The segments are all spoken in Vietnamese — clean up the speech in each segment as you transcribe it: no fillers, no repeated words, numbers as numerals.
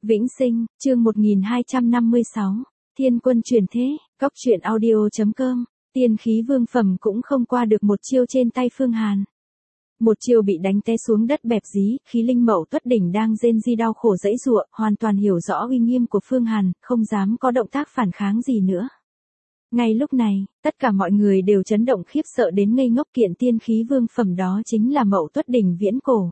Vĩnh Sinh, chương 1256, Thiên Quân Truyền Thế, Cóc truyện audio.com, tiên khí vương phẩm cũng không qua được một chiêu trên tay Phương Hàn. Một chiêu bị đánh té xuống đất bẹp dí, khí linh mậu tuất đỉnh đang rên ri đau khổ dãy giụa, hoàn toàn hiểu rõ uy nghiêm của Phương Hàn, không dám có động tác phản kháng gì nữa. Ngay lúc này, tất cả mọi người đều chấn động khiếp sợ đến ngây ngốc, kiện tiên khí vương phẩm đó chính là mậu tuất đỉnh viễn cổ.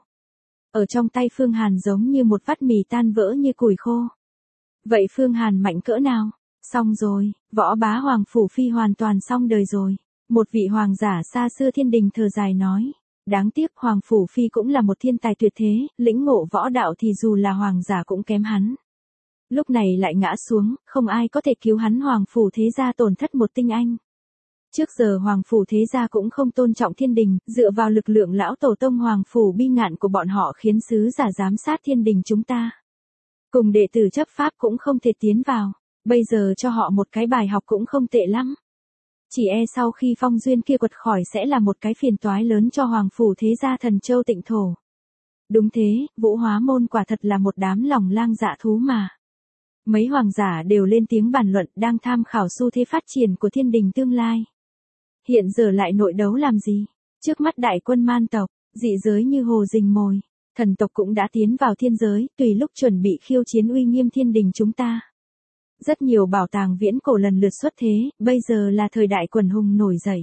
Ở trong tay Phương Hàn giống như một vắt mì tan vỡ như củi khô. Vậy Phương Hàn mạnh cỡ nào? Xong rồi, võ bá Hoàng Phủ Phi hoàn toàn xong đời rồi. Một vị hoàng giả xa xưa thiên đình thở dài nói. Đáng tiếc Hoàng Phủ Phi cũng là một thiên tài tuyệt thế, lĩnh ngộ võ đạo thì dù là hoàng giả cũng kém hắn. Lúc này lại ngã xuống, không ai có thể cứu hắn. Hoàng Phủ thế gia tổn thất một tinh anh. Trước giờ Hoàng Phủ thế gia cũng không tôn trọng thiên đình, dựa vào lực lượng lão tổ tông Hoàng Phủ bi ngạn của bọn họ khiến sứ giả giám sát thiên đình chúng ta. Cùng đệ tử chấp pháp cũng không thể tiến vào, bây giờ cho họ một cái bài học cũng không tệ lắm. Chỉ e sau khi phong duyên kia quật khỏi sẽ là một cái phiền toái lớn cho Hoàng Phủ thế gia Thần Châu Tịnh Thổ. Đúng thế, Vũ Hóa Môn quả thật là một đám lòng lang dạ thú mà. Mấy hoàng giả đều lên tiếng bàn luận, đang tham khảo xu thế phát triển của thiên đình tương lai. Hiện giờ lại nội đấu làm gì? Trước mắt đại quân man tộc, dị giới như hồ rình mồi, thần tộc cũng đã tiến vào thiên giới, tùy lúc chuẩn bị khiêu chiến uy nghiêm thiên đình chúng ta. Rất nhiều bảo tàng viễn cổ lần lượt xuất thế, bây giờ là thời đại quần hùng nổi dậy.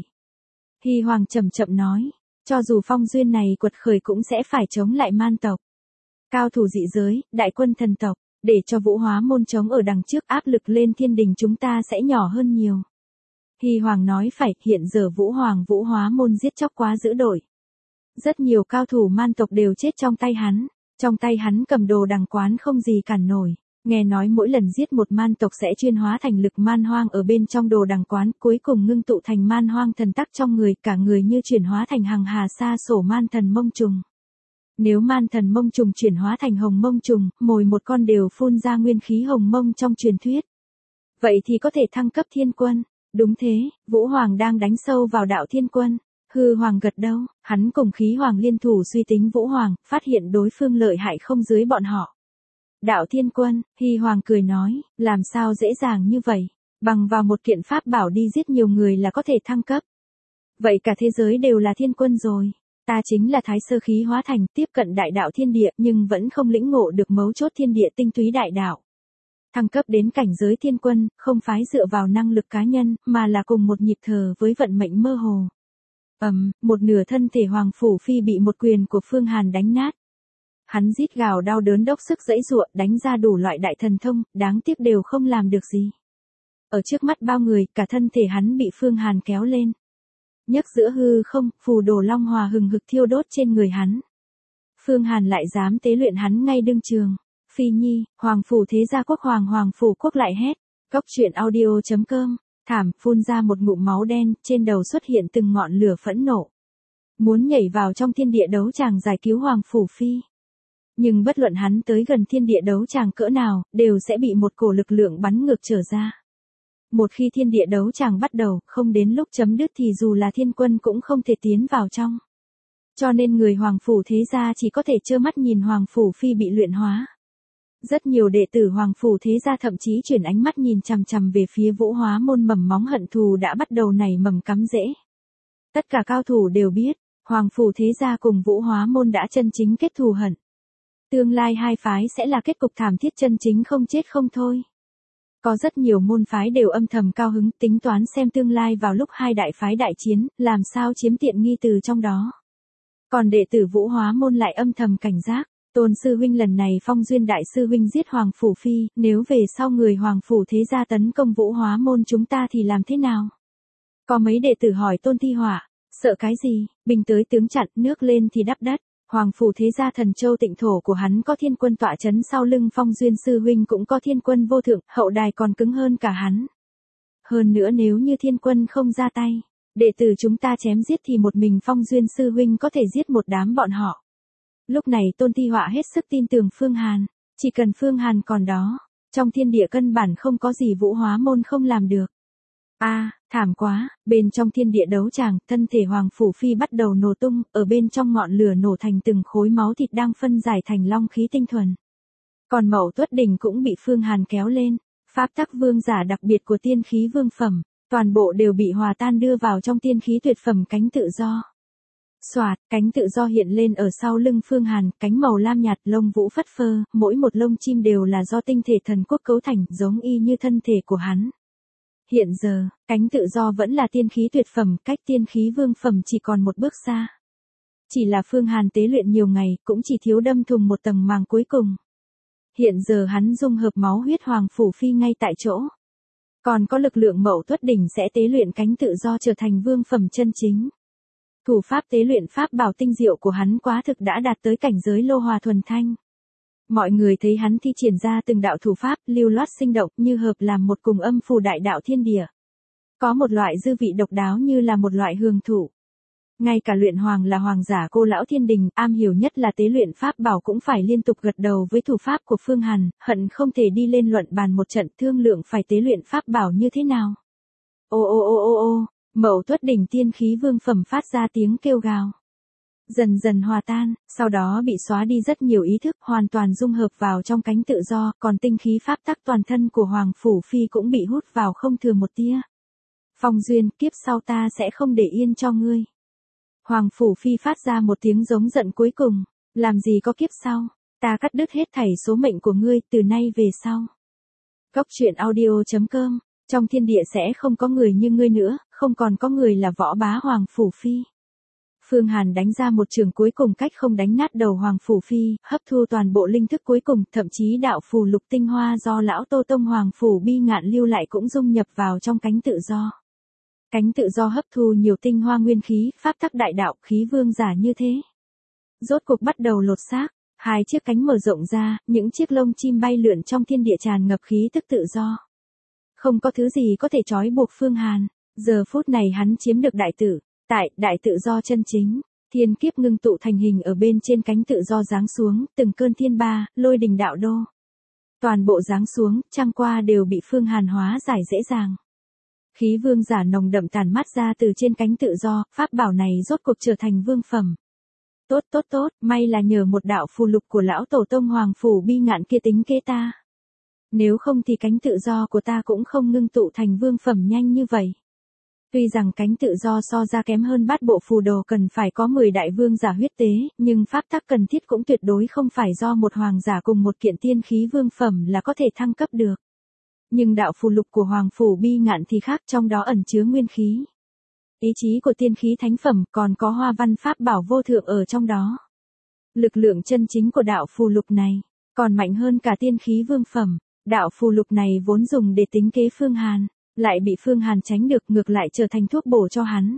Hy Hoàng chậm chậm nói, cho dù phong duyên này quật khởi cũng sẽ phải chống lại man tộc. Cao thủ dị giới, đại quân thần tộc, để cho Vũ Hóa Môn chống ở đằng trước, áp lực lên thiên đình chúng ta sẽ nhỏ hơn nhiều. Hy Hoàng nói phải, hiện giờ Vũ Hóa Môn giết chóc quá dữ dội. Rất nhiều cao thủ man tộc đều chết trong tay hắn cầm đồ đằng quán không gì cản nổi. Nghe nói mỗi lần giết một man tộc sẽ chuyên hóa thành lực man hoang ở bên trong đồ đằng quán, cuối cùng ngưng tụ thành man hoang thần tắc trong người, cả người như chuyển hóa thành hằng hà sa sổ man thần mông trùng. Nếu man thần mông trùng chuyển hóa thành hồng mông trùng, mỗi một con đều phun ra nguyên khí hồng mông trong truyền thuyết. Vậy thì có thể thăng cấp thiên quân. Đúng thế, Vũ Hoàng đang đánh sâu vào đạo thiên quân. Hư Hoàng gật đầu, hắn cùng Khí Hoàng liên thủ suy tính Vũ Hoàng, phát hiện đối phương lợi hại không dưới bọn họ. Đạo thiên quân, Hy Hoàng cười nói, làm sao dễ dàng như vậy, bằng vào một kiện pháp bảo đi giết nhiều người là có thể thăng cấp. Vậy cả thế giới đều là thiên quân rồi. Ta chính là thái sơ khí hóa thành, tiếp cận đại đạo thiên địa nhưng vẫn không lĩnh ngộ được mấu chốt thiên địa tinh túy đại đạo. Thăng cấp đến cảnh giới thiên quân, không phái dựa vào năng lực cá nhân, mà là cùng một nhịp thở với vận mệnh mơ hồ. Một nửa thân thể Hoàng Phủ Phi bị một quyền của Phương Hàn đánh nát. Hắn rít gào đau đớn dốc sức giãy giụa, đánh ra đủ loại đại thần thông, đáng tiếc đều không làm được gì. Ở trước mắt bao người, cả thân thể hắn bị Phương Hàn kéo lên. Nhấc giữa hư không, phù đồ long hòa hừng hực thiêu đốt trên người hắn. Phương Hàn lại dám tế luyện hắn ngay đương trường. Phi Nhi, Hoàng Phủ thế gia quốc Hoàng Phủ quốc lại hét. Cóc truyện audio.com, thảm, phun ra một ngụm máu đen, trên đầu xuất hiện từng ngọn lửa phẫn nộ. Muốn nhảy vào trong thiên địa đấu tràng giải cứu Hoàng Phủ Phi. Nhưng bất luận hắn tới gần thiên địa đấu tràng cỡ nào, đều sẽ bị một cổ lực lượng bắn ngược trở ra. Một khi thiên địa đấu tràng bắt đầu, không đến lúc chấm dứt thì dù là thiên quân cũng không thể tiến vào trong. Cho nên người Hoàng Phủ thế gia chỉ có thể trơ mắt nhìn Hoàng Phủ Phi bị luyện hóa. Rất nhiều đệ tử Hoàng Phủ thế gia thậm chí chuyển ánh mắt nhìn chằm chằm về phía Vũ Hóa Môn, mầm móng hận thù đã bắt đầu nảy mầm cắm rễ. Tất cả cao thủ đều biết, Hoàng Phủ thế gia cùng Vũ Hóa Môn đã chân chính kết thù hận. Tương lai hai phái sẽ là kết cục thảm thiết chân chính không chết không thôi. Có rất nhiều môn phái đều âm thầm cao hứng, tính toán xem tương lai vào lúc hai đại phái đại chiến, làm sao chiếm tiện nghi từ trong đó. Còn đệ tử Vũ Hóa Môn lại âm thầm cảnh giác. Tôn sư huynh lần này phong duyên đại sư huynh giết Hoàng Phủ Phi, nếu về sau người Hoàng Phủ thế gia tấn công Vũ Hóa Môn chúng ta thì làm thế nào? Có mấy đệ tử hỏi Tôn Thi Họa, sợ cái gì, binh tới tướng chặn, nước lên thì đắp đất. Hoàng Phủ thế gia Thần Châu Tịnh Thổ của hắn có thiên quân tọa chấn sau lưng, phong duyên sư huynh cũng có thiên quân vô thượng, hậu đài còn cứng hơn cả hắn. Hơn nữa nếu như thiên quân không ra tay, đệ tử chúng ta chém giết thì một mình phong duyên sư huynh có thể giết một đám bọn họ. Lúc này Tôn Thi Họa hết sức tin tưởng Phương Hàn, chỉ cần Phương Hàn còn đó, trong thiên địa căn bản không có gì Vũ Hóa Môn không làm được. Thảm quá, bên trong thiên địa đấu tràng, thân thể Hoàng Phủ Phi bắt đầu nổ tung, ở bên trong ngọn lửa nổ thành từng khối máu thịt đang phân giải thành long khí tinh thuần. Còn Mậu Tuất Đỉnh cũng bị Phương Hàn kéo lên, pháp tắc vương giả đặc biệt của tiên khí vương phẩm, toàn bộ đều bị hòa tan đưa vào trong tiên khí tuyệt phẩm cánh tự do. Soạt, cánh tự do hiện lên ở sau lưng Phương Hàn, cánh màu lam nhạt, lông vũ phất phơ, mỗi một lông chim đều là do tinh thể thần quốc cấu thành, giống y như thân thể của hắn. Hiện giờ, cánh tự do vẫn là tiên khí tuyệt phẩm, cách tiên khí vương phẩm chỉ còn một bước xa. Chỉ là Phương Hàn tế luyện nhiều ngày, cũng chỉ thiếu đâm thùng một tầng màng cuối cùng. Hiện giờ hắn dung hợp máu huyết Hoàng Phủ Phi ngay tại chỗ. Còn có lực lượng Mậu Tuất Đỉnh sẽ tế luyện cánh tự do trở thành vương phẩm chân chính. Thủ pháp tế luyện pháp bảo tinh diệu của hắn quá thực đã đạt tới cảnh giới lô hòa thuần thanh. Mọi người thấy hắn thi triển ra từng đạo thủ pháp lưu loát sinh động như hợp làm một cùng âm phù đại đạo thiên địa. Có một loại dư vị độc đáo như là một loại hương thụ. Ngay cả luyện hoàng là hoàng giả Cô Lão Thiên Đình, am hiểu nhất là tế luyện pháp bảo cũng phải liên tục gật đầu với thủ pháp của Phương Hàn, hận không thể đi lên luận bàn một trận thương lượng phải tế luyện pháp bảo như thế nào. Ô ô ô ô ô, Mậu Tuất Đỉnh tiên khí vương phẩm phát ra tiếng kêu gào. Dần dần hòa tan, sau đó bị xóa đi rất nhiều ý thức, hoàn toàn dung hợp vào trong cánh tự do, còn tinh khí pháp tắc toàn thân của Hoàng Phủ Phi cũng bị hút vào không thừa một tia. Phong Duyên, kiếp sau ta sẽ không để yên cho ngươi. Hoàng Phủ Phi phát ra một tiếng giống giận cuối cùng, làm gì có kiếp sau, ta cắt đứt hết thảy số mệnh của ngươi từ nay về sau. Góc truyện audio.com, trong thiên địa sẽ không có người như ngươi nữa, không còn có người là võ bá Hoàng Phủ Phi. Phương Hàn đánh ra một trường cuối cùng cách không đánh nát đầu Hoàng Phủ Phi, hấp thu toàn bộ linh thức cuối cùng, thậm chí đạo phù lục tinh hoa do lão Tô Tông Hoàng Phủ Bi Ngạn lưu lại cũng dung nhập vào trong cánh tự do. Cánh tự do hấp thu nhiều tinh hoa nguyên khí, pháp tắc đại đạo, khí vương giả như thế. Rốt cuộc bắt đầu lột xác, hai chiếc cánh mở rộng ra, những chiếc lông chim bay lượn trong thiên địa tràn ngập khí tức tự do. Không có thứ gì có thể trói buộc Phương Hàn, giờ phút này hắn chiếm được đại tử, tại, đại tự do chân chính. Thiên kiếp ngưng tụ thành hình ở bên trên cánh tự do giáng xuống, từng cơn thiên ba, lôi đình đạo đô. Toàn bộ giáng xuống, trăng qua đều bị Phương Hàn hóa giải dễ dàng. Khí vương giả nồng đậm tàn mát ra từ trên cánh tự do, pháp bảo này rốt cuộc trở thành vương phẩm. Tốt tốt tốt, may là nhờ một đạo phù lục của lão tổ tông Hoàng Phủ Bi Ngạn kia tính kế ta. Nếu không thì cánh tự do của ta cũng không ngưng tụ thành vương phẩm nhanh như vậy. Tuy rằng cánh tự do so ra kém hơn bát bộ phù đồ cần phải có 10 đại vương giả huyết tế, nhưng pháp tắc cần thiết cũng tuyệt đối không phải do một hoàng giả cùng một kiện tiên khí vương phẩm là có thể thăng cấp được. Nhưng đạo phù lục của Hoàng Phủ Bi Ngạn thì khác, trong đó ẩn chứa nguyên khí. Ý chí của tiên khí thánh phẩm, còn có hoa văn pháp bảo vô thượng ở trong đó. Lực lượng chân chính của đạo phù lục này, còn mạnh hơn cả tiên khí vương phẩm. Đạo phù lục này vốn dùng để tính kế Phương Hàn, lại bị Phương Hàn tránh được, ngược lại trở thành thuốc bổ cho hắn.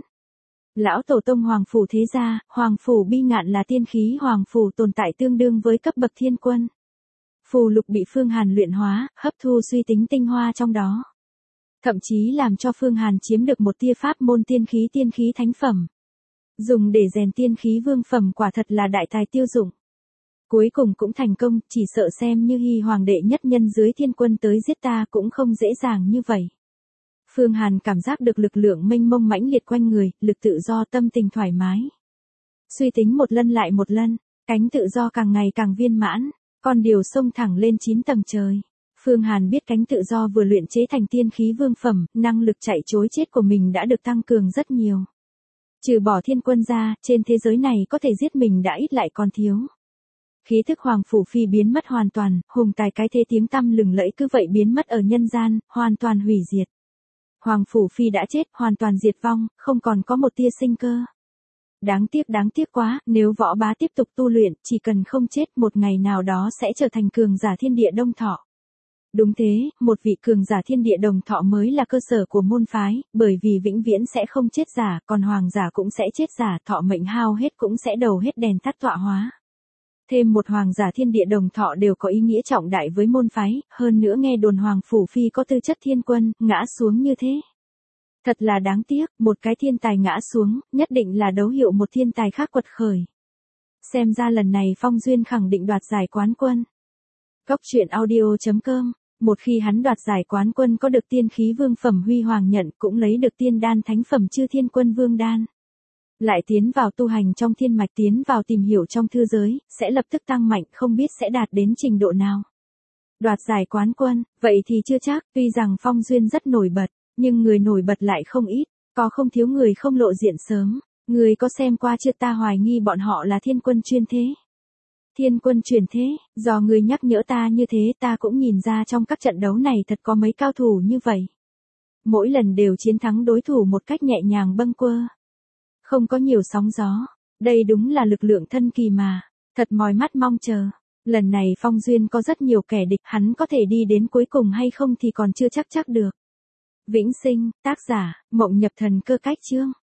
Lão tổ tông Hoàng Phủ thế gia, Hoàng Phủ Bi Ngạn là tiên khí Hoàng Phủ tồn tại tương đương với cấp bậc thiên quân. Phù lục bị Phương Hàn luyện hóa, hấp thu suy tính tinh hoa trong đó. Thậm chí làm cho Phương Hàn chiếm được một tia pháp môn tiên khí thánh phẩm. Dùng để rèn tiên khí vương phẩm quả thật là đại tài tiêu dụng. Cuối cùng cũng thành công, chỉ sợ xem như Hy Hoàng đệ nhất nhân dưới thiên quân tới giết ta cũng không dễ dàng như vậy. Phương Hàn cảm giác được lực lượng mênh mông mãnh liệt quanh người, lực tự do, tâm tình thoải mái. Suy tính một lần lại một lần, cánh tự do càng ngày càng viên mãn, con điều xông thẳng lên 9 tầng trời. Phương Hàn biết cánh tự do vừa luyện chế thành tiên khí vương phẩm, năng lực chạy trối chết của mình đã được tăng cường rất nhiều. Trừ bỏ thiên quân ra, trên thế giới này có thể giết mình đã ít lại còn thiếu. Khí thức Hoàng Phủ Phi biến mất hoàn toàn, hùng tài cái thế tiếng tăm lừng lẫy cứ vậy biến mất ở nhân gian, hoàn toàn hủy diệt. Hoàng Phủ Phi đã chết, hoàn toàn diệt vong, không còn có một tia sinh cơ. Đáng tiếc quá, nếu võ bá tiếp tục tu luyện, chỉ cần không chết một ngày nào đó sẽ trở thành cường giả thiên địa đông thọ. Đúng thế, một vị cường giả thiên địa đồng thọ mới là cơ sở của môn phái, bởi vì vĩnh viễn sẽ không chết giả, còn hoàng giả cũng sẽ chết giả, thọ mệnh hao hết cũng sẽ đầu hết đèn tắt tọa hóa. Thêm một hoàng giả thiên địa đồng thọ đều có ý nghĩa trọng đại với môn phái, hơn nữa nghe đồn Hoàng Phủ Phi có tư chất thiên quân, ngã xuống như thế. Thật là đáng tiếc, một cái thiên tài ngã xuống, nhất định là dấu hiệu một thiên tài khác quật khởi. Xem ra lần này Phong Duyên khẳng định đoạt giải quán quân. Góc truyện audio.com, một khi hắn đoạt giải quán quân có được tiên khí vương phẩm huy hoàng nhận cũng lấy được tiên đan thánh phẩm chư thiên quân vương đan. Lại tiến vào tu hành trong thiên mạch, tiến vào tìm hiểu trong thư giới, sẽ lập tức tăng mạnh, không biết sẽ đạt đến trình độ nào. Đoạt giải quán quân, vậy thì chưa chắc, tuy rằng Phong Duyên rất nổi bật, nhưng người nổi bật lại không ít, có không thiếu người không lộ diện sớm. Người có xem qua chưa, ta hoài nghi bọn họ là thiên quân chuyên thế. Thiên quân truyền thế, do người nhắc nhở ta như thế ta cũng nhìn ra trong các trận đấu này thật có mấy cao thủ như vậy. Mỗi lần đều chiến thắng đối thủ một cách nhẹ nhàng bâng quơ. Không có nhiều sóng gió, đây đúng là lực lượng thân kỳ mà, thật mỏi mắt mong chờ. Lần này Phong Duyên có rất nhiều kẻ địch, hắn có thể đi đến cuối cùng hay không thì còn chưa chắc được. Vĩnh Sinh, tác giả, Mộng Nhập Thần Cơ Cách Chương.